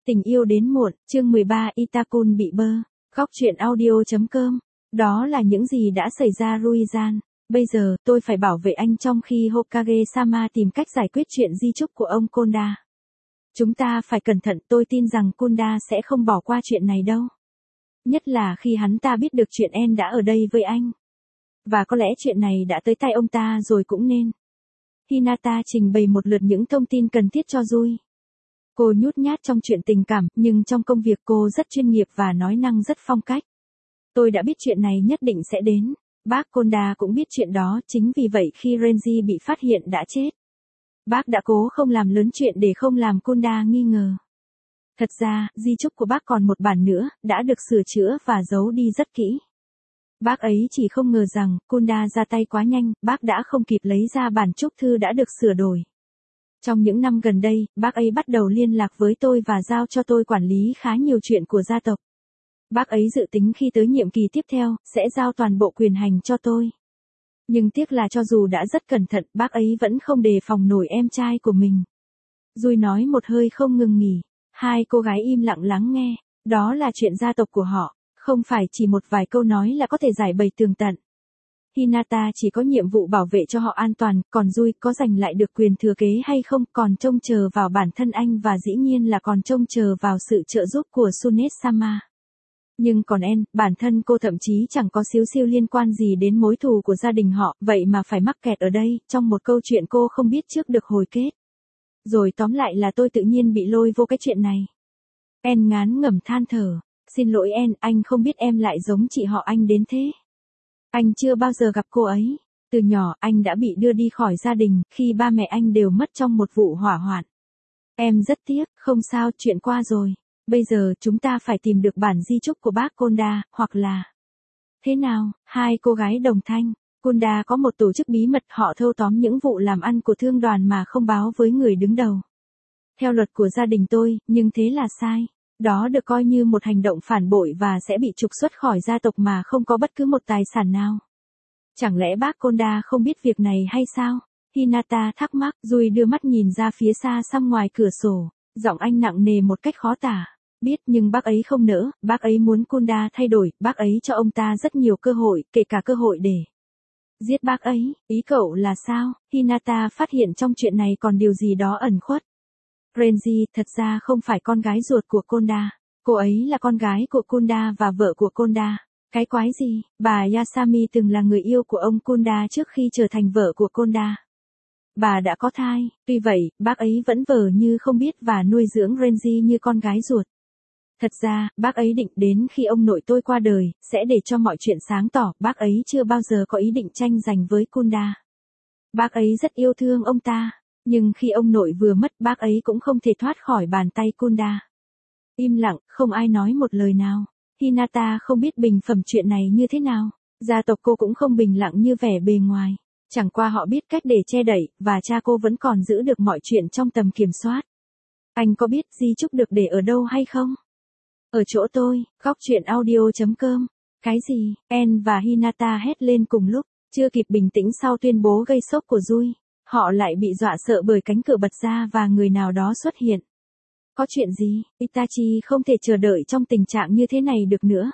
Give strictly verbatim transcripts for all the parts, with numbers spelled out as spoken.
Tình yêu đến muộn, chương mười ba Itakun bị bơ. Góc truyện audio.com. Đó là những gì đã xảy ra Ruizan. Bây giờ, tôi phải bảo vệ anh trong khi Hokage-sama tìm cách giải quyết chuyện di chúc của ông Konda. Chúng ta phải cẩn thận, tôi tin rằng Konda sẽ không bỏ qua chuyện này đâu. Nhất là khi hắn ta biết được chuyện En đã ở đây với anh. Và có lẽ chuyện này đã tới tay ông ta rồi cũng nên. Hinata trình bày một lượt những thông tin cần thiết cho Rui. Cô nhút nhát trong chuyện tình cảm, nhưng trong công việc cô rất chuyên nghiệp và nói năng rất phong cách. Tôi đã biết chuyện này nhất định sẽ đến. Bác Konda cũng biết chuyện đó, chính vì vậy khi Renji bị phát hiện đã chết, bác đã cố không làm lớn chuyện để không làm Konda nghi ngờ. Thật ra, di chúc của bác còn một bản nữa, đã được sửa chữa và giấu đi rất kỹ. Bác ấy chỉ không ngờ rằng, Konda ra tay quá nhanh, bác đã không kịp lấy ra bản chúc thư đã được sửa đổi. Trong những năm gần đây, bác ấy bắt đầu liên lạc với tôi và giao cho tôi quản lý khá nhiều chuyện của gia tộc. Bác ấy dự tính khi tới nhiệm kỳ tiếp theo, sẽ giao toàn bộ quyền hành cho tôi. Nhưng tiếc là cho dù đã rất cẩn thận, bác ấy vẫn không đề phòng nổi em trai của mình. Rui nói một hơi không ngừng nghỉ. Hai cô gái im lặng lắng nghe. Đó là chuyện gia tộc của họ, không phải chỉ một vài câu nói là có thể giải bày tường tận. Hinata chỉ có nhiệm vụ bảo vệ cho họ an toàn, còn Rui có giành lại được quyền thừa kế hay không còn trông chờ vào bản thân anh và dĩ nhiên là còn trông chờ vào sự trợ giúp của Tsunet-sama. Nhưng còn En, bản thân cô thậm chí chẳng có xíu xiu liên quan gì đến mối thù của gia đình họ, vậy mà phải mắc kẹt ở đây, trong một câu chuyện cô không biết trước được hồi kết. Rồi tóm lại là tôi tự nhiên bị lôi vô cái chuyện này. En ngán ngẩm than thở. Xin lỗi En, anh không biết em lại giống chị họ anh đến thế. Anh chưa bao giờ gặp cô ấy. Từ nhỏ anh đã bị đưa đi khỏi gia đình, khi ba mẹ anh đều mất trong một vụ hỏa hoạn. Em rất tiếc, không sao, chuyện qua rồi. Bây giờ chúng ta phải tìm được bản di chúc của bác Konda, hoặc là... Thế nào, hai cô gái đồng thanh. Konda có một tổ chức bí mật, họ thâu tóm những vụ làm ăn của thương đoàn mà không báo với người đứng đầu. Theo luật của gia đình tôi, nhưng thế là sai. Đó được coi như một hành động phản bội và sẽ bị trục xuất khỏi gia tộc mà không có bất cứ một tài sản nào. Chẳng lẽ bác Konda không biết việc này hay sao? Hinata thắc mắc, Rui đưa mắt nhìn ra phía xa xăm ngoài cửa sổ, giọng anh nặng nề một cách khó tả. Biết nhưng bác ấy không nỡ, bác ấy muốn Konda thay đổi, bác ấy cho ông ta rất nhiều cơ hội, kể cả cơ hội để giết bác ấy. Ý cậu là sao? Hinata phát hiện trong chuyện này còn điều gì đó ẩn khuất. Renji thật ra không phải con gái ruột của Konda. Cô ấy là con gái của Konda và vợ của Konda. Cái quái gì? Bà Yasami từng là người yêu của ông Konda trước khi trở thành vợ của Konda. Bà đã có thai, tuy vậy, bác ấy vẫn vờ như không biết và nuôi dưỡng Renji như con gái ruột. Thật ra, bác ấy định đến khi ông nội tôi qua đời, sẽ để cho mọi chuyện sáng tỏ, bác ấy chưa bao giờ có ý định tranh giành với Konda. Bác ấy rất yêu thương ông ta. Nhưng khi ông nội vừa mất, bác ấy cũng không thể thoát khỏi bàn tay Konda. Im lặng, không ai nói một lời nào. Hinata không biết bình phẩm chuyện này như thế nào. Gia tộc cô cũng không bình lặng như vẻ bề ngoài. Chẳng qua họ biết cách để che đậy, và cha cô vẫn còn giữ được mọi chuyện trong tầm kiểm soát. Anh có biết di chúc được để ở đâu hay không? Ở chỗ tôi, góc truyện audio.com. Cái gì? En và Hinata hét lên cùng lúc, chưa kịp bình tĩnh sau tuyên bố gây sốc của Rui. Họ lại bị dọa sợ bởi cánh cửa bật ra và người nào đó xuất hiện. Có chuyện gì? Itachi không thể chờ đợi trong tình trạng như thế này được nữa.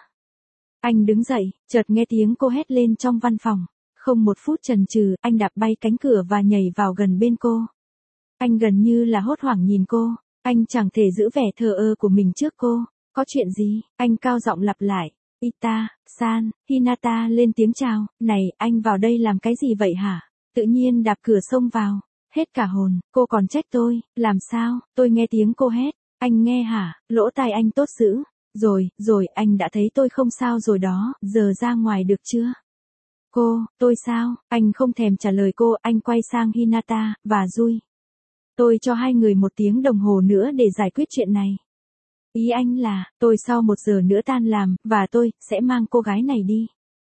Anh đứng dậy, chợt nghe tiếng cô hét lên trong văn phòng. Không một phút chần chừ, anh đạp bay cánh cửa và nhảy vào gần bên cô. Anh gần như là hốt hoảng nhìn cô. Anh chẳng thể giữ vẻ thờ ơ của mình trước cô. Có chuyện gì? Anh cao giọng lặp lại. Ita-san, Hinata lên tiếng chào. Này, anh vào đây làm cái gì vậy hả? Tự nhiên đạp cửa xông vào. Hết cả hồn, cô còn trách tôi, làm sao? Tôi nghe tiếng cô hét. Anh nghe hả? Lỗ tai anh tốt dữ. Rồi, rồi, anh đã thấy tôi không sao rồi đó, giờ ra ngoài được chưa? Cô, tôi sao? Anh không thèm trả lời cô, anh quay sang Hinata, và Rui. Tôi cho hai người một tiếng đồng hồ nữa để giải quyết chuyện này. Ý anh là, tôi sau một giờ nữa tan làm, và tôi, sẽ mang cô gái này đi.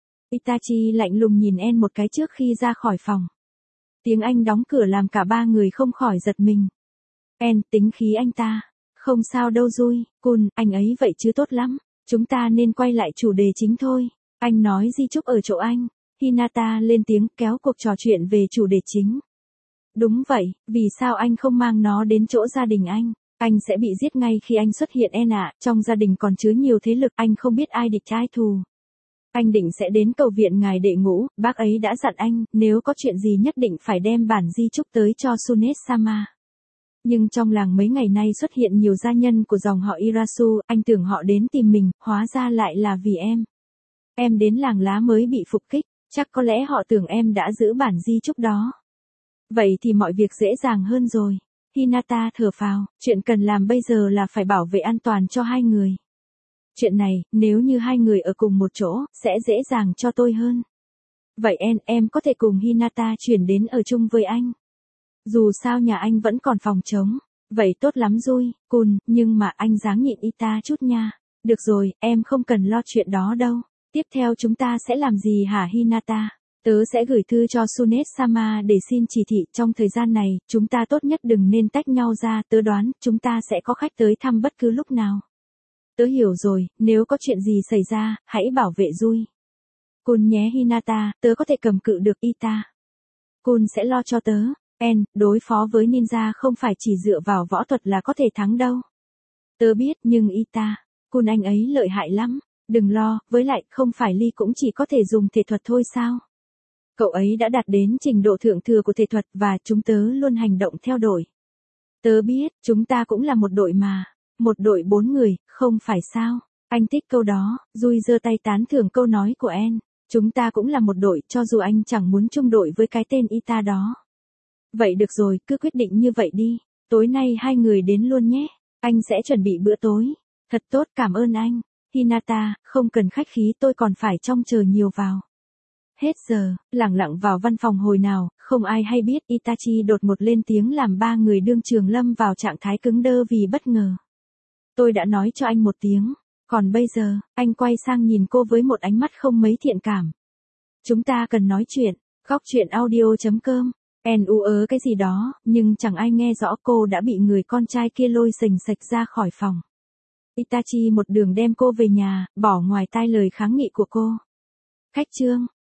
Itachi lạnh lùng nhìn En một cái trước khi ra khỏi phòng. Tiếng anh đóng cửa làm cả ba người không khỏi giật mình. En, tính khí anh ta. Không sao đâu Rui, Kun, anh ấy vậy chứ tốt lắm. Chúng ta nên quay lại chủ đề chính thôi. Anh nói di chúc ở chỗ anh. Hinata lên tiếng kéo cuộc trò chuyện về chủ đề chính. Đúng vậy, vì sao anh không mang nó đến chỗ gia đình anh? Anh sẽ bị giết ngay khi anh xuất hiện En ạ, trong gia đình còn chứa nhiều thế lực, anh không biết ai địch ai thù. Anh định sẽ đến cầu viện ngài đệ ngũ, bác ấy đã dặn anh, nếu có chuyện gì nhất định phải đem bản di chúc tới cho Sunet Sama. Nhưng trong làng mấy ngày nay xuất hiện nhiều gia nhân của dòng họ Irasu, anh tưởng họ đến tìm mình, hóa ra lại là vì em. Em đến làng lá mới bị phục kích, chắc có lẽ họ tưởng em đã giữ bản di chúc đó. Vậy thì mọi việc dễ dàng hơn rồi. Hinata thở phào, chuyện cần làm bây giờ là phải bảo vệ an toàn cho hai người. Chuyện này, nếu như hai người ở cùng một chỗ, sẽ dễ dàng cho tôi hơn. Vậy em, em có thể cùng Hinata chuyển đến ở chung với anh. Dù sao nhà anh vẫn còn phòng trống. Vậy tốt lắm Rui, Kun, nhưng mà anh dáng nhịn Ita chút nha. Được rồi, em không cần lo chuyện đó đâu. Tiếp theo chúng ta sẽ làm gì hả Hinata? Tớ sẽ gửi thư cho Sunet Sama để xin chỉ thị, trong thời gian này, chúng ta tốt nhất đừng nên tách nhau ra, tớ đoán, chúng ta sẽ có khách tới thăm bất cứ lúc nào. Tớ hiểu rồi, nếu có chuyện gì xảy ra, hãy bảo vệ Rui. Kun nhé Hinata, tớ có thể cầm cự được Ita. Kun sẽ lo cho tớ. En, đối phó với ninja không phải chỉ dựa vào võ thuật là có thể thắng đâu. Tớ biết, nhưng Ita, Kun anh ấy lợi hại lắm. Đừng lo, với lại, không phải Ly cũng chỉ có thể dùng thể thuật thôi sao? Cậu ấy đã đạt đến trình độ thượng thừa của thể thuật và chúng tớ luôn hành động theo đội. Tớ biết, chúng ta cũng là một đội mà. Một đội bốn người, không phải sao? Anh thích câu đó, Rui giơ tay tán thưởng câu nói của En. Chúng ta cũng là một đội, cho dù anh chẳng muốn chung đội với cái tên Ita đó. Vậy được rồi, cứ quyết định như vậy đi. Tối nay hai người đến luôn nhé. Anh sẽ chuẩn bị bữa tối. Thật tốt, cảm ơn anh. Hinata, không cần khách khí, tôi còn phải trông chờ nhiều vào. Hết giờ, lẳng lặng vào văn phòng hồi nào, không ai hay biết Itachi đột một lên tiếng làm ba người đương trường lâm vào trạng thái cứng đơ vì bất ngờ. Tôi đã nói cho anh một tiếng, còn bây giờ, anh quay sang nhìn cô với một ánh mắt không mấy thiện cảm. Chúng ta cần nói chuyện, góc chuyện audio chấm com. En u ớ cái gì đó, nhưng chẳng ai nghe rõ cô đã bị người con trai kia lôi sềnh sạch ra khỏi phòng. Itachi một đường đem cô về nhà, bỏ ngoài tai lời kháng nghị của cô. Khách trương,